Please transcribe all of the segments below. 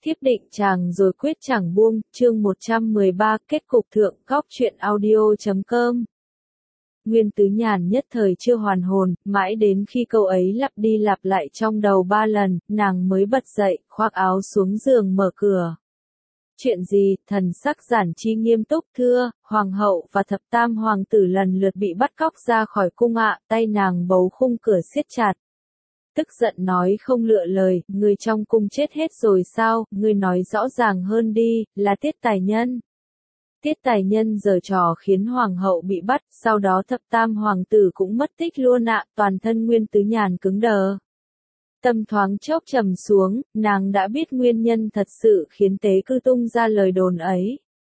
Thiếp định chàng rồi quyết chẳng buông, chương 113, kết cục thượng góc truyện audio.com. Nguyên Tứ Nhàn nhất thời chưa hoàn hồn, mãi đến khi câu ấy lặp đi lặp lại trong đầu 3 lần, nàng mới bật dậy, khoác áo xuống giường mở cửa. Chuyện gì? Thần sắc Giản Chi nghiêm túc thưa, hoàng hậu và thập tam hoàng tử lần lượt bị bắt cóc ra khỏi cung ạ, tay nàng bấu khung cửa siết chặt. Tức giận nói không lựa lời, người trong cung chết hết rồi sao, người nói rõ ràng hơn đi, là Tiết Tài Nhân. Tiết Tài Nhân giở trò khiến hoàng hậu bị bắt, sau đó thập tam hoàng tử cũng mất tích luôn ạ, toàn thân Nguyên Tứ Nhàn cứng đờ. Tâm thoáng chốc trầm xuống, nàng đã biết nguyên nhân thật sự khiến Tế Cư tung ra lời đồn ấy.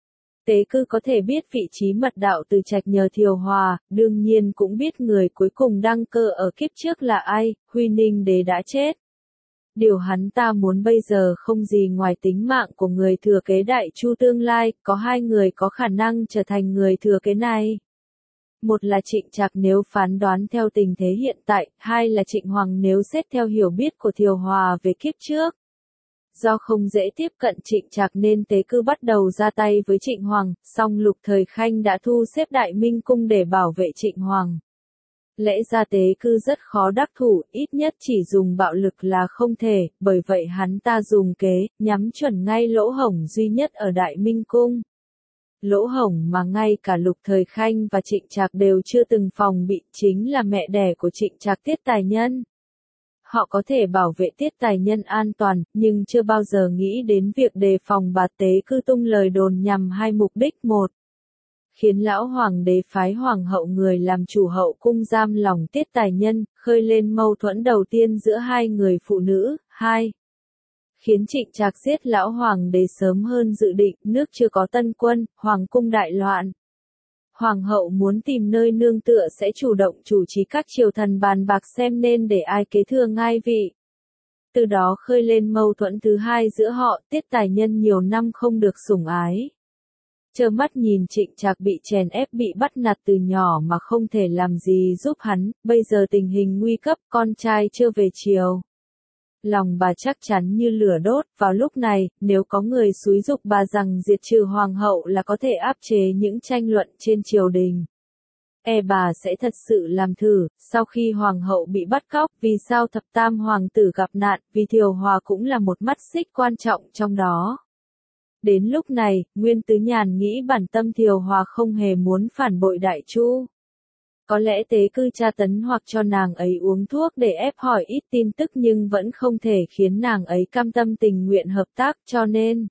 Tế Cư có thể biết vị trí mật đạo từ trạch nhờ Thiều Hòa, đương nhiên cũng biết người cuối cùng đăng cơ ở kiếp trước là ai, Huy Ninh Đế đã chết. Điều hắn ta muốn bây giờ không gì ngoài tính mạng của người thừa kế Đại Chu tương lai, có 2 người có khả năng trở thành người thừa kế này. Một là Trịnh Trạc nếu phán đoán theo tình thế hiện tại, 2 là Trịnh Hoàng nếu xét theo hiểu biết của Thiều Hòa về kiếp trước. Do không dễ tiếp cận Trịnh Trạc nên Tế Cư bắt đầu ra tay với Trịnh Hoàng, song Lục Thời Khanh đã thu xếp Đại Minh Cung để bảo vệ Trịnh Hoàng. Lẽ ra Tế Cư rất khó đắc thủ, ít nhất chỉ dùng bạo lực là không thể, bởi vậy hắn ta dùng kế, nhắm chuẩn ngay lỗ hổng duy nhất ở Đại Minh Cung. Lỗ hổng mà ngay cả Lục Thời Khanh và Trịnh Trạc đều chưa từng phòng bị, chính là mẹ đẻ của Trịnh Trạc Tiết Tài Nhân. Họ có thể bảo vệ Tiết Tài Nhân an toàn, nhưng chưa bao giờ nghĩ đến việc đề phòng bà Tế Cư tung lời đồn nhằm 2 mục đích. 1. Khiến lão hoàng đế phái hoàng hậu người làm chủ hậu cung giam lòng Tiết Tài Nhân, khơi lên mâu thuẫn đầu tiên giữa 2 người phụ nữ. 2. Khiến Trịnh Trạc giết lão hoàng đế sớm hơn dự định, nước chưa có tân quân, hoàng cung đại loạn. Hoàng hậu muốn tìm nơi nương tựa sẽ chủ động chủ trì các triều thần bàn bạc xem nên để ai kế thừa ngai vị. Từ đó khơi lên mâu thuẫn thứ 2 giữa họ, Tiết Tài Nhân nhiều năm không được sủng ái. Trơ mắt nhìn Trịnh Trạc bị chèn ép bị bắt nạt từ nhỏ mà không thể làm gì giúp hắn, bây giờ tình hình nguy cấp, con trai chưa về triều. Lòng bà chắc chắn như lửa đốt, vào lúc này, nếu có người xúi giục bà rằng diệt trừ hoàng hậu là có thể áp chế những tranh luận trên triều đình. Bà sẽ thật sự làm thử, sau khi hoàng hậu bị bắt cóc, vì sao thập tam hoàng tử gặp nạn, vì Thiều Hòa cũng là một mắt xích quan trọng trong đó. Đến lúc này, Nguyên Tứ Nhàn nghĩ bản tâm Thiều Hòa không hề muốn phản bội Đại Chu. Có lẽ Tế Cư tra tấn hoặc cho nàng ấy uống thuốc để ép hỏi ít tin tức nhưng vẫn không thể khiến nàng ấy cam tâm tình nguyện hợp tác cho nên.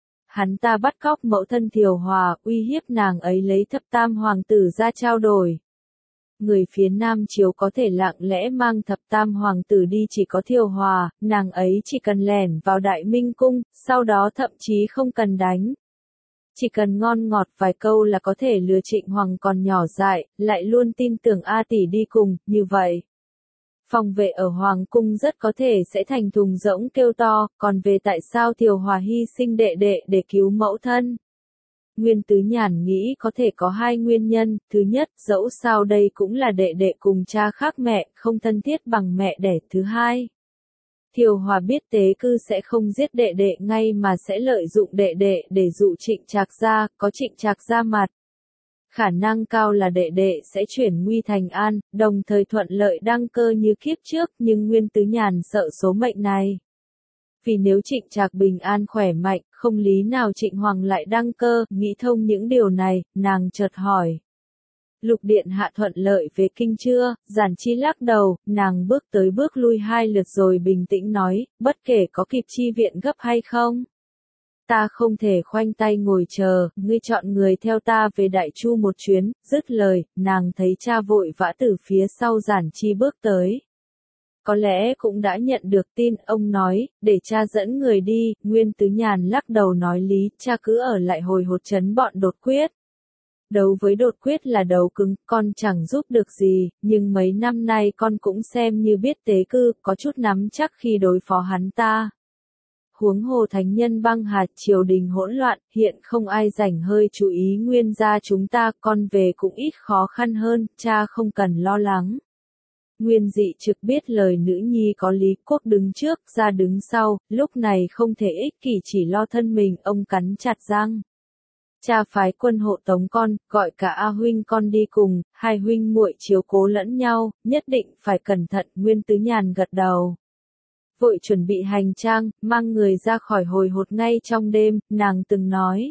Hắn ta bắt cóc mẫu thân Thiều Hòa, uy hiếp nàng ấy lấy thập tam hoàng tử ra trao đổi. Người phía Nam Chiếu có thể lặng lẽ mang thập tam hoàng tử đi chỉ có Thiều Hòa, nàng ấy chỉ cần lẻn vào Đại Minh Cung, sau đó thậm chí không cần đánh. Chỉ cần ngon ngọt vài câu là có thể lừa Trịnh Hoàng còn nhỏ dại, lại luôn tin tưởng A tỷ đi cùng, như vậy. Phòng vệ ở Hoàng cung rất có thể sẽ thành thùng rỗng kêu to, còn về tại sao Thiều Hòa hy sinh đệ đệ để cứu mẫu thân. Nguyên Tứ Nhàn nghĩ có thể có 2 nguyên nhân, thứ nhất, dẫu sao đây cũng là đệ đệ cùng cha khác mẹ, không thân thiết bằng mẹ đẻ, thứ 2. Thiều Hòa biết Tế Cư sẽ không giết đệ đệ ngay mà sẽ lợi dụng đệ đệ để dụ Trịnh Trạc ra, có Trịnh Trạc ra mặt. Khả năng cao là đệ đệ sẽ chuyển nguy thành an, đồng thời thuận lợi đăng cơ như kiếp trước, nhưng Nguyên Tứ Nhàn sợ số mệnh này. Vì nếu Trịnh Trạc bình an khỏe mạnh, không lý nào Trịnh Hoàng lại đăng cơ, nghĩ thông những điều này, nàng chợt hỏi. Lục điện hạ thuận lợi về kinh chưa? Giản Chi lắc đầu, nàng bước tới bước lui 2 lượt rồi bình tĩnh nói, bất kể có kịp chi viện gấp hay không. Ta không thể khoanh tay ngồi chờ, ngươi chọn người theo ta về Đại Chu một chuyến, dứt lời, nàng thấy cha vội vã từ phía sau Giản Chi bước tới. Có lẽ cũng đã nhận được tin, ông nói, để cha dẫn người đi, Nguyên Tứ Nhàn lắc đầu nói lý, cha cứ ở lại hồi hột trấn bọn Đột Quyết. Đấu với Đột Quyết là đấu cứng, con chẳng giúp được gì, nhưng mấy năm nay con cũng xem như biết Tế Cư, có chút nắm chắc khi đối phó hắn ta. Huống hồ thánh nhân băng hà, triều đình hỗn loạn, hiện không ai rảnh hơi chú ý Nguyên gia chúng ta, con về cũng ít khó khăn hơn, cha không cần lo lắng. Nguyên Dị trực biết lời nữ nhi có lý, quốc đứng trước, ra đứng sau, lúc này không thể ích kỷ chỉ lo thân mình, ông cắn chặt răng. Cha phái quân hộ tống con, gọi cả A huynh con đi cùng, hai huynh muội chiếu cố lẫn nhau, nhất định phải cẩn thận. Nguyên Tứ Nhàn gật đầu. Vội chuẩn bị hành trang, mang người ra khỏi hồi hột ngay trong đêm, nàng từng nói.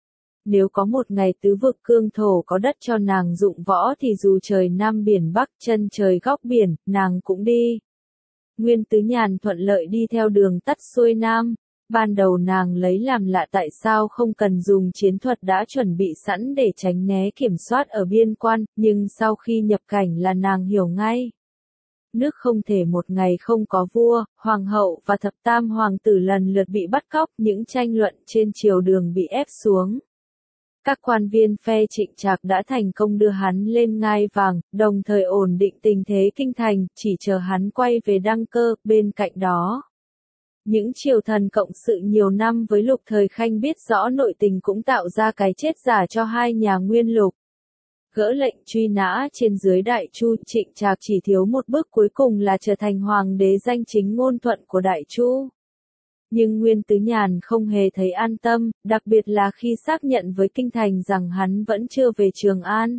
Nếu có một ngày tứ vực cương thổ có đất cho nàng dụng võ thì dù trời Nam biển Bắc chân trời góc biển, nàng cũng đi. Nguyên Tứ Nhàn thuận lợi đi theo đường tắt xuôi Nam. Ban đầu nàng lấy làm lạ tại sao không cần dùng chiến thuật đã chuẩn bị sẵn để tránh né kiểm soát ở biên quan, nhưng sau khi nhập cảnh là nàng hiểu ngay. Nước không thể một ngày không có vua, hoàng hậu và thập tam hoàng tử lần lượt bị bắt cóc, những tranh luận trên triều đường bị ép xuống. Các quan viên phe Trịnh Trạc đã thành công đưa hắn lên ngai vàng, đồng thời ổn định tình thế kinh thành, chỉ chờ hắn quay về đăng cơ. Bên cạnh đó, những triều thần cộng sự nhiều năm với Lục Thời Khanh biết rõ nội tình cũng tạo ra cái chết giả cho hai nhà Nguyên Lục. Gỡ lệnh truy nã trên dưới Đại Chu, Trịnh Trạc chỉ thiếu một bước cuối cùng là trở thành hoàng đế danh chính ngôn thuận của Đại Chu. Nhưng Nguyên Tứ Nhàn không hề thấy an tâm, đặc biệt là khi xác nhận với kinh thành rằng hắn vẫn chưa về Trường An.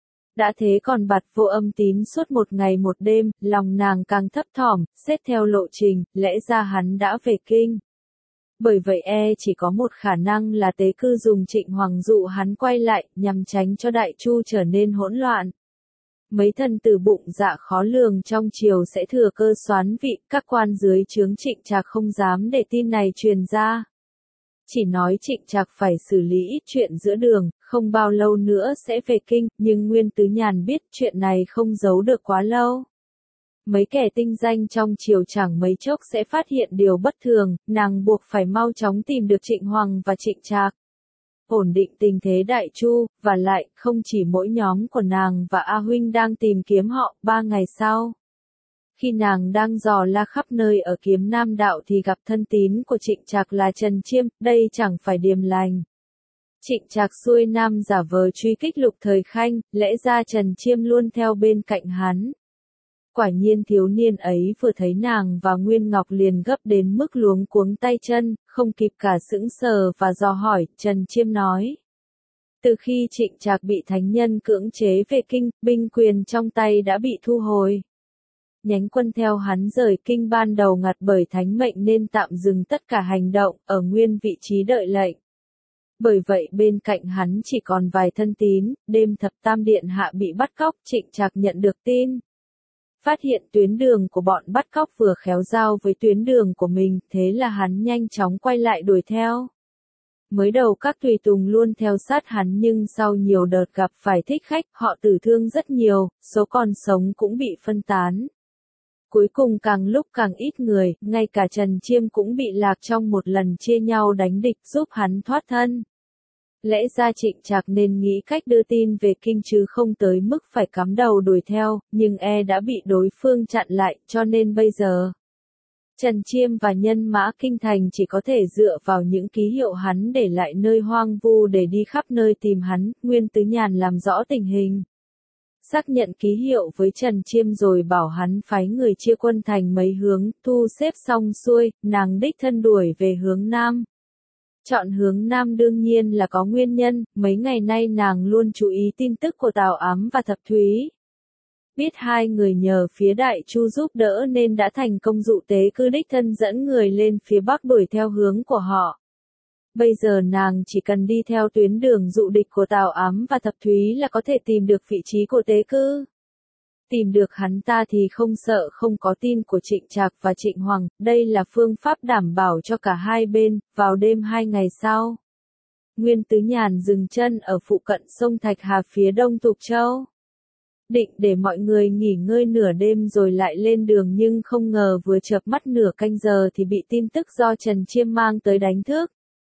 Đã thế còn bặt vô âm tín suốt một ngày một đêm, lòng nàng càng thấp thỏm, xét theo lộ trình, lẽ ra hắn đã về kinh. Bởi vậy chỉ có một khả năng là tế cư dùng Trịnh Hoàng dụ hắn quay lại, nhằm tránh cho Đại Chu trở nên hỗn loạn. Mấy thần tử bụng dạ khó lường trong triều sẽ thừa cơ soán vị, các quan dưới trướng Trịnh Trạc không dám để tin này truyền ra. Chỉ nói Trịnh Trạc phải xử lý ít chuyện giữa đường, không bao lâu nữa sẽ về kinh, nhưng Nguyên Tứ Nhàn biết chuyện này không giấu được quá lâu. Mấy kẻ tinh danh trong triều chẳng mấy chốc sẽ phát hiện điều bất thường, nàng buộc phải mau chóng tìm được Trịnh Hoàng và Trịnh Trạc. Ổn định tình thế Đại Chu, và lại, không chỉ mỗi nhóm của nàng và A huynh đang tìm kiếm họ. 3 ngày sau, khi nàng đang dò la khắp nơi ở Kiếm Nam đạo thì gặp thân tín của Trịnh Trạc là Trần Chiêm, đây chẳng phải điềm lành. Trịnh Trạc xuôi Nam giả vờ truy kích Lục Thời Khanh, lẽ ra Trần Chiêm luôn theo bên cạnh hắn. Quả nhiên thiếu niên ấy vừa thấy nàng và Nguyên Ngọc liền gấp đến mức luống cuống tay chân, không kịp cả sững sờ và dò hỏi. Trần Chiêm nói. Từ khi Trịnh Trạc bị thánh nhân cưỡng chế về kinh, binh quyền trong tay đã bị thu hồi. Nhánh quân theo hắn rời kinh ban đầu ngặt bởi thánh mệnh nên tạm dừng tất cả hành động, ở nguyên vị trí đợi lệnh. Bởi vậy bên cạnh hắn chỉ còn vài thân tín. Đêm thập tam điện hạ bị bắt cóc, Trịnh Trạc nhận được tin. Phát hiện tuyến đường của bọn bắt cóc vừa khéo giao với tuyến đường của mình, thế là hắn nhanh chóng quay lại đuổi theo. Mới đầu các tùy tùng luôn theo sát hắn nhưng sau nhiều đợt gặp phải thích khách, họ tử thương rất nhiều, số còn sống cũng bị phân tán. Cuối cùng càng lúc càng ít người, ngay cả Trần Chiêm cũng bị lạc trong một lần chia nhau đánh địch giúp hắn thoát thân. Lẽ ra Trịnh Trạc nên nghĩ cách đưa tin về kinh chứ không tới mức phải cắm đầu đuổi theo, nhưng đã bị đối phương chặn lại, cho nên bây giờ Trần Chiêm và nhân mã kinh thành chỉ có thể dựa vào những ký hiệu hắn để lại nơi hoang vu để đi khắp nơi tìm hắn. Nguyên Tứ Nhàn làm rõ tình hình, xác nhận ký hiệu với Trần Chiêm rồi bảo hắn phái người chia quân thành mấy hướng, thu xếp xong xuôi, nàng đích thân đuổi về hướng Nam. Chọn hướng Nam đương nhiên là có nguyên nhân, mấy ngày nay nàng luôn chú ý tin tức của Tào Ám và Thập Thúy. Biết hai người nhờ phía Đại Chu giúp đỡ nên đã thành công dụ tế cư đích thân dẫn người lên phía Bắc đuổi theo hướng của họ. Bây giờ nàng chỉ cần đi theo tuyến đường dụ địch của Tào Ám và Thập Thúy là có thể tìm được vị trí của tế cư. Tìm được hắn ta thì không sợ không có tin của Trịnh Trạc và Trịnh Hoàng, đây là phương pháp đảm bảo cho cả hai bên. Vào đêm 2 ngày sau, Nguyên Tứ Nhàn dừng chân ở phụ cận sông Thạch Hà phía đông Tục Châu. Định để mọi người nghỉ ngơi nửa đêm rồi lại lên đường nhưng không ngờ vừa chợp mắt nửa canh giờ thì bị tin tức do Trần Chiêm mang tới đánh thức.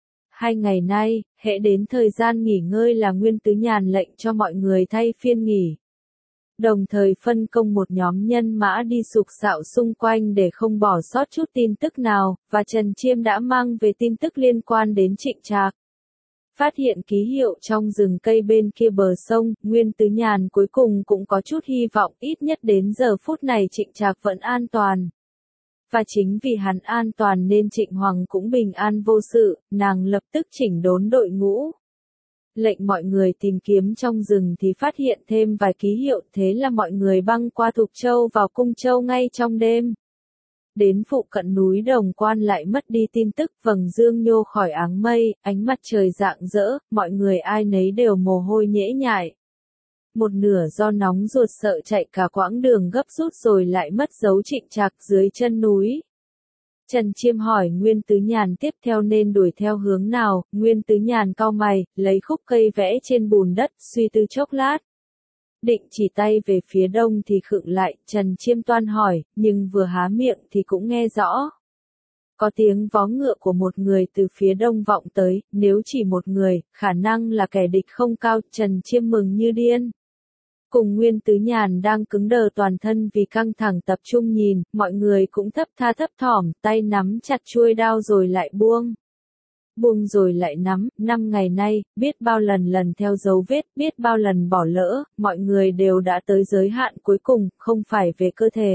2 ngày nay, hễ đến thời gian nghỉ ngơi là Nguyên Tứ Nhàn lệnh cho mọi người thay phiên nghỉ. Đồng thời phân công một nhóm nhân mã đi sục sạo xung quanh để không bỏ sót chút tin tức nào, và Trần Chiêm đã mang về tin tức liên quan đến Trịnh Trạc. Phát hiện ký hiệu trong rừng cây bên kia bờ sông, Nguyên Tứ Nhàn cuối cùng cũng có chút hy vọng, ít nhất đến giờ phút này Trịnh Trạc vẫn an toàn. Và chính vì hắn an toàn nên Trịnh Hoàng cũng bình an vô sự, nàng lập tức chỉnh đốn đội ngũ. Lệnh mọi người tìm kiếm trong rừng thì phát hiện thêm vài ký hiệu, thế là mọi người băng qua Thục Châu vào Cung Châu ngay trong đêm. Đến phụ cận núi Đồng Quan lại mất đi tin tức, vầng dương nhô khỏi áng mây, ánh mặt trời rạng rỡ, mọi người ai nấy đều mồ hôi nhễ nhại. Một nửa do nóng ruột sợ chạy cả quãng đường gấp rút rồi lại mất dấu Trịnh Trạc dưới chân núi. Trần Chiêm hỏi Nguyên Tứ Nhàn tiếp theo nên đuổi theo hướng nào, Nguyên Tứ Nhàn cau mày, lấy khúc cây vẽ trên bùn đất, suy tư chốc lát. Định chỉ tay về phía đông thì khựng lại, Trần Chiêm toan hỏi, nhưng vừa há miệng thì cũng nghe rõ. Có tiếng vó ngựa của một người từ phía đông vọng tới, nếu chỉ một người, khả năng là kẻ địch không cao, Trần Chiêm mừng như điên. Cùng Nguyên Tứ Nhàn đang cứng đờ toàn thân vì căng thẳng tập trung nhìn, mọi người cũng thấp tha thấp thỏm, tay nắm chặt chuôi đao rồi lại buông. Buông rồi lại nắm, 5 ngày nay, biết bao lần theo dấu vết, biết bao lần bỏ lỡ, mọi người đều đã tới giới hạn cuối cùng, không phải về cơ thể.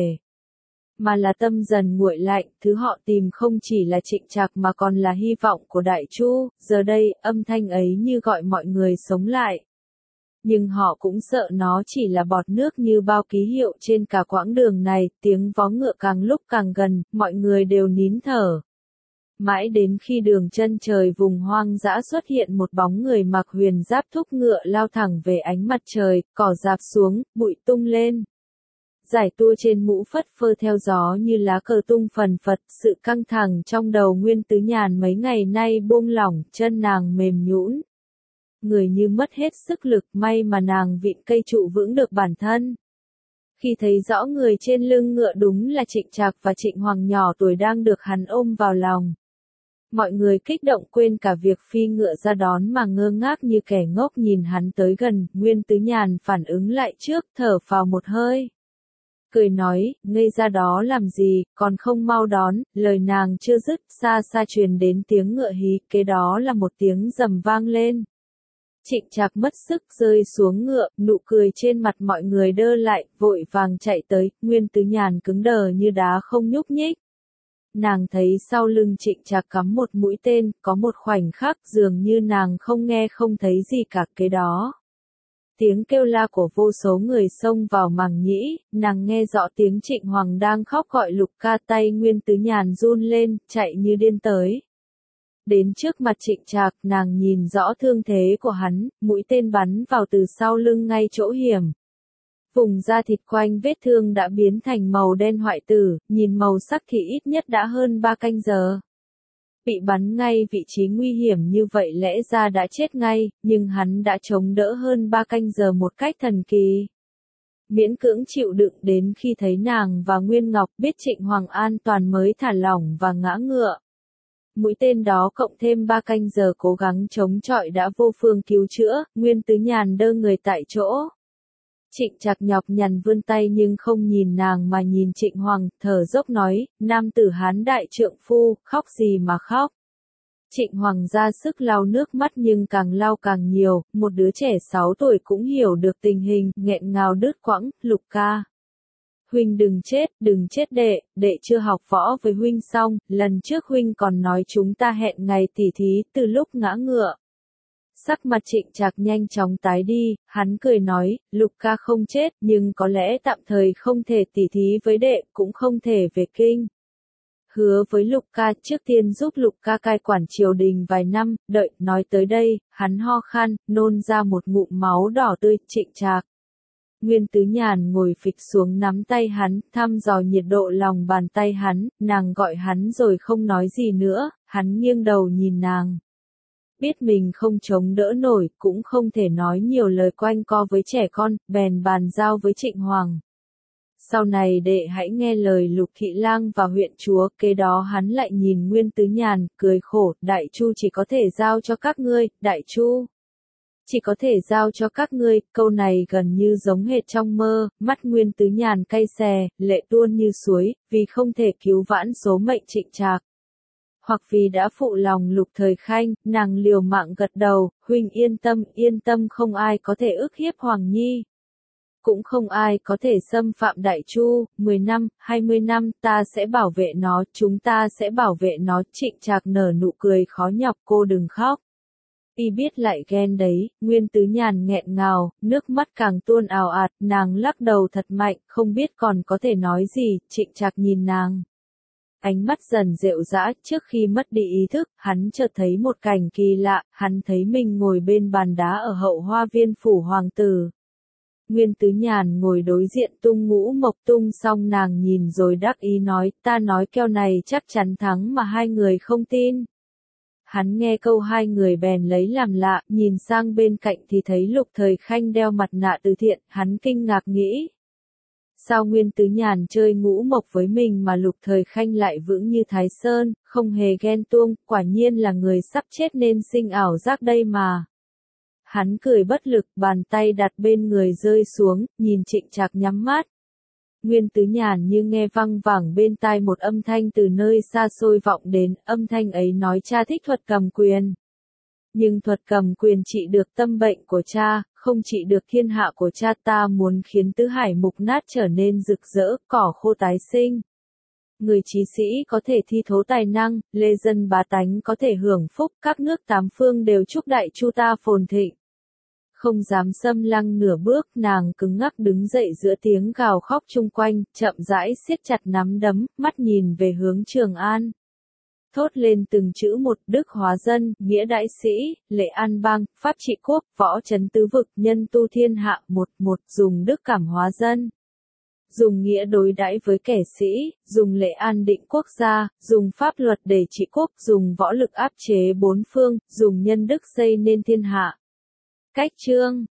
Mà là tâm dần nguội lạnh, thứ họ tìm không chỉ là Trịnh Trạc mà còn là hy vọng của Đại Chu, giờ đây, âm thanh ấy như gọi mọi người sống lại. Nhưng họ cũng sợ nó chỉ là bọt nước như bao ký hiệu trên cả quãng đường này, tiếng vó ngựa càng lúc càng gần, mọi người đều nín thở. Mãi đến khi đường chân trời vùng hoang dã xuất hiện một bóng người mặc huyền giáp thúc ngựa lao thẳng về ánh mặt trời, cỏ rạp xuống, bụi tung lên. Giải tua trên mũ phất phơ theo gió như lá cờ tung phần phật, sự căng thẳng trong đầu Nguyên Tứ Nhàn mấy ngày nay buông lỏng, chân nàng mềm nhũn. Người như mất hết sức lực, may mà nàng vịn cây trụ vững được bản thân. Khi thấy rõ người trên lưng ngựa đúng là Trịnh Trạc và Trịnh Hoàng nhỏ tuổi đang được hắn ôm vào lòng. Mọi người kích động quên cả việc phi ngựa ra đón mà ngơ ngác như kẻ ngốc nhìn hắn tới gần, Nguyên Tứ Nhàn phản ứng lại trước, thở phào một hơi. Cười nói, ngây ra đó làm gì, còn không mau đón, lời nàng chưa dứt, xa xa truyền đến tiếng ngựa hí, kế đó là một tiếng rầm vang lên. Trịnh Trạc mất sức rơi xuống ngựa, nụ cười trên mặt mọi người đơ lại, vội vàng chạy tới, Nguyên Tứ Nhàn cứng đờ như đá không nhúc nhích. Nàng thấy sau lưng Trịnh Trạc cắm một mũi tên, có một khoảnh khắc dường như nàng không nghe không thấy gì cả, kế đó. Tiếng kêu la của vô số người xông vào màng nhĩ, nàng nghe rõ tiếng Trịnh Hoàng đang khóc gọi Lục Ca, tay Nguyên Tứ Nhàn run lên, chạy như điên tới. Đến trước mặt Trịnh Trạc, nàng nhìn rõ thương thế của hắn, mũi tên bắn vào từ sau lưng ngay chỗ hiểm. Vùng da thịt quanh vết thương đã biến thành màu đen hoại tử, nhìn màu sắc thì ít nhất đã hơn 3 canh giờ. Bị bắn ngay vị trí nguy hiểm như vậy lẽ ra đã chết ngay, nhưng hắn đã chống đỡ hơn 3 canh giờ một cách thần kỳ. Miễn cưỡng chịu đựng đến khi thấy nàng và Nguyên Ngọc biết Trịnh Hoàng an toàn mới thả lỏng và ngã ngựa. Mũi tên đó cộng thêm 3 canh giờ cố gắng chống chọi đã vô phương cứu chữa, Nguyên Tứ Nhàn đơ người tại chỗ. Trịnh Trạc nhọc nhằn vươn tay nhưng không nhìn nàng mà nhìn Trịnh Hoàng, thở dốc nói, nam tử Hán đại trượng phu, khóc gì mà khóc. Trịnh Hoàng ra sức lau nước mắt nhưng càng lau càng nhiều, một đứa trẻ 6 tuổi cũng hiểu được tình hình, nghẹn ngào đứt quãng, Lục Ca. Huynh đừng chết đệ chưa học võ với huynh xong, lần trước huynh còn nói chúng ta hẹn ngày tỉ thí từ lúc ngã ngựa. Sắc mặt Trịnh Trạc nhanh chóng tái đi, hắn cười nói, Lục Ca không chết, nhưng có lẽ tạm thời không thể tỉ thí với đệ, cũng không thể về kinh. Hứa với Lục Ca trước tiên giúp Lục Ca cai quản triều đình vài năm, đợi, nói tới đây, hắn ho khan, nôn ra một ngụm máu đỏ tươi, Trịnh Trạc. Nguyên Tứ Nhàn ngồi phịch xuống nắm tay hắn, thăm dò nhiệt độ lòng bàn tay hắn, nàng gọi hắn rồi không nói gì nữa, hắn nghiêng đầu nhìn nàng. Biết mình không chống đỡ nổi, cũng không thể nói nhiều lời quanh co với trẻ con, bèn bàn giao với Trịnh Hoàng. Sau này đệ hãy nghe lời Lục Thị Lang và huyện chúa, kế đó hắn lại nhìn Nguyên Tứ Nhàn, cười khổ, Đại Chu chỉ có thể giao cho các ngươi, Đại Chu. Chỉ có thể giao cho các ngươi, câu này gần như giống hệt trong mơ, mắt Nguyên Tứ Nhàn cay xè, lệ tuôn như suối, vì không thể cứu vãn số mệnh Trịnh Trạc. hoặc vì đã phụ lòng Lục Thời Khanh, nàng liều mạng gật đầu, huynh yên tâm không ai có thể ức hiếp Hoàng Nhi. Cũng không ai có thể xâm phạm Đại Chu, 10 năm, 20 năm, ta sẽ bảo vệ nó, chúng ta sẽ bảo vệ nó. Trịnh Trạc nở nụ cười khó nhọc, cô đừng khóc. Y biết lại ghen đấy, Nguyên Tứ Nhàn nghẹn ngào, nước mắt càng tuôn ào ạt, nàng lắc đầu thật mạnh, không biết còn có thể nói gì. Trịnh Trạc nhìn nàng. Ánh mắt dần rệu rã, trước khi mất đi ý thức, hắn chợt thấy một cảnh kỳ lạ, hắn thấy mình ngồi bên bàn đá ở hậu hoa viên phủ hoàng tử. Nguyên Tứ Nhàn ngồi đối diện Tung Ngũ Mộc. Tung xong nàng nhìn rồi đắc ý nói, ta nói keo này chắc chắn thắng mà hai người không tin. Hắn nghe câu hai người bèn lấy làm lạ, nhìn sang bên cạnh thì thấy Lục Thời Khanh đeo mặt nạ từ thiện, hắn kinh ngạc nghĩ. Sao Nguyên Tứ Nhàn chơi ngũ mộc với mình mà Lục Thời Khanh lại vững như Thái Sơn, không hề ghen tuông, quả nhiên là người sắp chết nên sinh ảo giác đây mà. Hắn cười bất lực, bàn tay đặt bên người rơi xuống, nhìn Trịnh Trạc nhắm mắt. Nguyên Tứ Nhàn như nghe văng vẳng bên tai một âm thanh từ nơi xa xôi vọng đến, âm thanh ấy nói cha thích thuật cầm quyền. Nhưng thuật cầm quyền trị được tâm bệnh của cha, không trị được thiên hạ của cha. Ta muốn khiến tứ hải mục nát trở nên rực rỡ, cỏ khô tái sinh. Người trí sĩ có thể thi thố tài năng, lê dân bá tánh có thể hưởng phúc, các nước tám phương đều chúc Đại Chu ta phồn thịnh. Không dám xâm lăng nửa bước, nàng cứng ngắc đứng dậy giữa tiếng gào khóc chung quanh, chậm rãi siết chặt nắm đấm, mắt nhìn về hướng Trường An. Thốt lên từng chữ một, đức hóa dân, nghĩa đại sĩ, lệ an bang, pháp trị quốc, võ trấn tứ vực, nhân tu thiên hạ. Một, dùng đức cảm hóa dân. Dùng nghĩa đối đãi với kẻ sĩ, dùng lệ an định quốc gia, dùng pháp luật để trị quốc, dùng võ lực áp chế bốn phương, dùng nhân đức xây nên thiên hạ. Cách chương